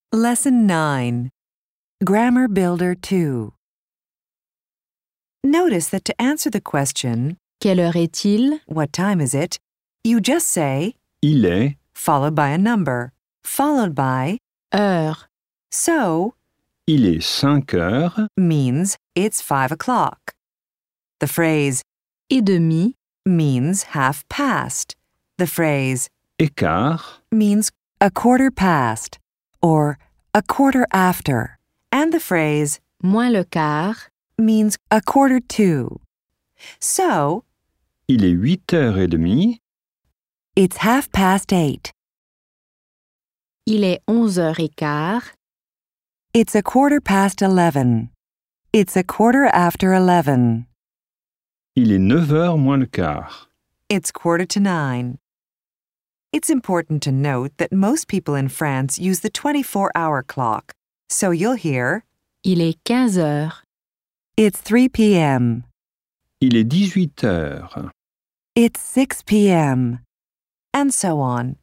Lesson 9. Grammar Builder 2. Notice that to answer the question, Quelle heure est-il? what time is it, you just say, Il est, followed by a number, followed by, Heure. so il est 5 heures, means it's 5 o'clock. The phrase Et demi. means half past. The phrase et quart, means a quarter past or a quarter after. And the phrase Moins le quart. means a quarter to. So, il est 8h30, it's half past 8. Il est 11h15. It's a quarter past 11. It's a quarter after 11. il est 9h moins le quart. It's 8:45. It's important to note that most people in France use the 24-hour clock. So you'll hear, Il est 15 heures. it's 3 p.m. Il est 18 heures. It's 6 p.m. And so on.